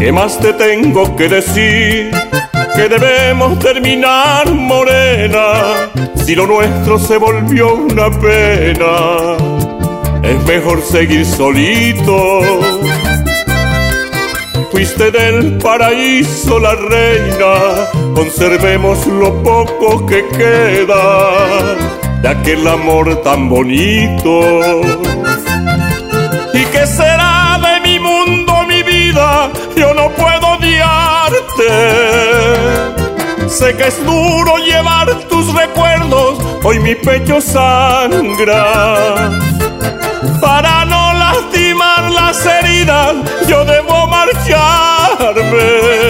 ¿qué más te tengo que decir? Que debemos terminar, morena, si lo nuestro se volvió una pena. Es mejor seguir solito. Fuiste del paraíso la reina, conservemos lo poco que queda de aquel amor tan bonito. ¿Y qué será de mi mundo, mi vida? Yo no puedo odiarte. Sé que es duro llevar tus recuerdos, hoy mi pecho sangra. Para no lastimar las heridas, yo debo marcharme.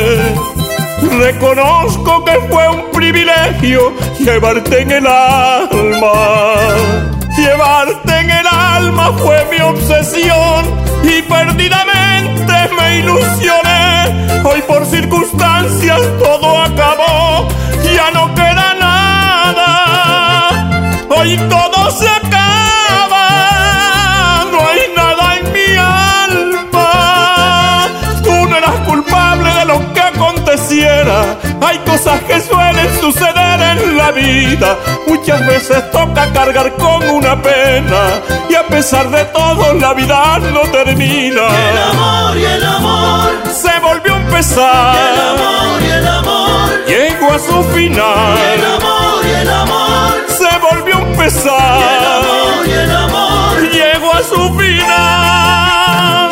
Reconozco que fue un privilegio llevarte en el alma. Llevarte en el alma fue mi obsesión y perdidamente me ilusioné. Hoy por circunstancias todo acabó, ya no queda nada. Hoy todo se acaba, no hay nada en mi alma. Tú no eras culpable de lo que aconteciera. Hay cosas que suelen suceder en la vida. Muchas veces toca cargar con una pena y a pesar de todo la vida no termina. Y el amor se volvió a empezar. Y el amor llegó a su final. Y el amor se volvió a empezar. Y el amor llegó a su final.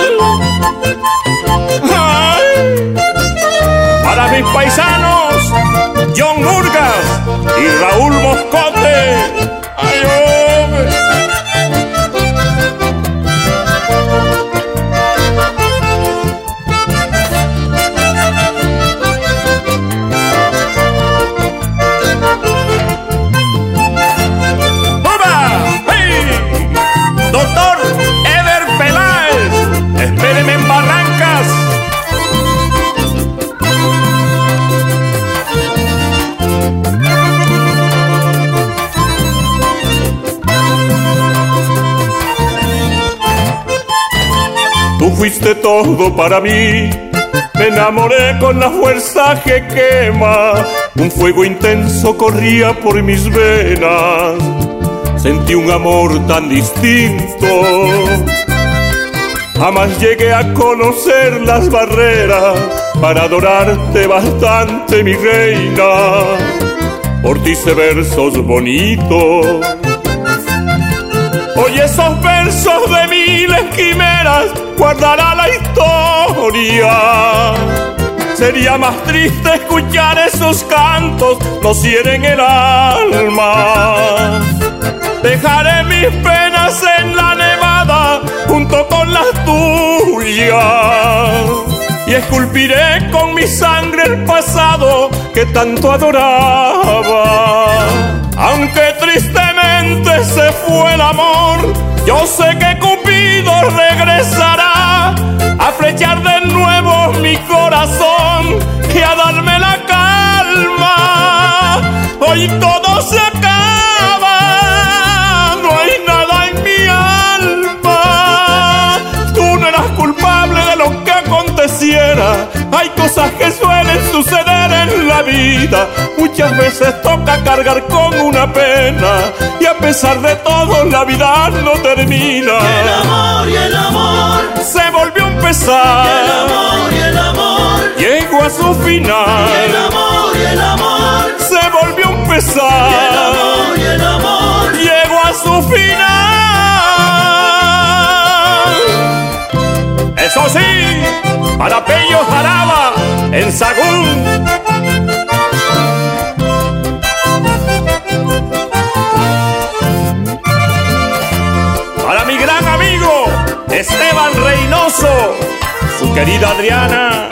Ay. Para mis paisanos, John Murgas y Raúl Moscote. ¡Ay, hombre! ¡Oba! ¡Hey! Doctor Ever Peláez, espéreme en Barrancas. Tú fuiste todo para mí, me enamoré con la fuerza que quema. Un fuego intenso corría por mis venas, sentí un amor tan distinto. Jamás llegué a conocer las barreras para adorarte bastante, mi reina. Por ti hice versos bonitos. Hoy esos versos de miles quimeras guardará la historia. Sería más triste escuchar esos cantos, nos hieren el alma. Dejaré mis penas en la nevada junto con las tuyas y esculpiré con mi sangre el pasado que tanto adoraba. Aunque tristemente se fue el amor, yo sé que Cupido regresará a flechar de nuevo mi corazón y a darme la calma. Hoy todo se acaba, no hay nada en mi alma. Tú no eras culpable de lo que aconteciera. Hay cosas que suelen suceder en la vida. Muchas veces toca cargar con una pena y a pesar de todo la vida no termina. Y el amor se volvió a empezar. Y el amor llegó a su final. Y el amor se volvió a empezar. Y el amor llegó a su final. Eso sí, para Pello Jaraba en Sagún. Para mi gran amigo Esteban Reynoso, su querida Adriana.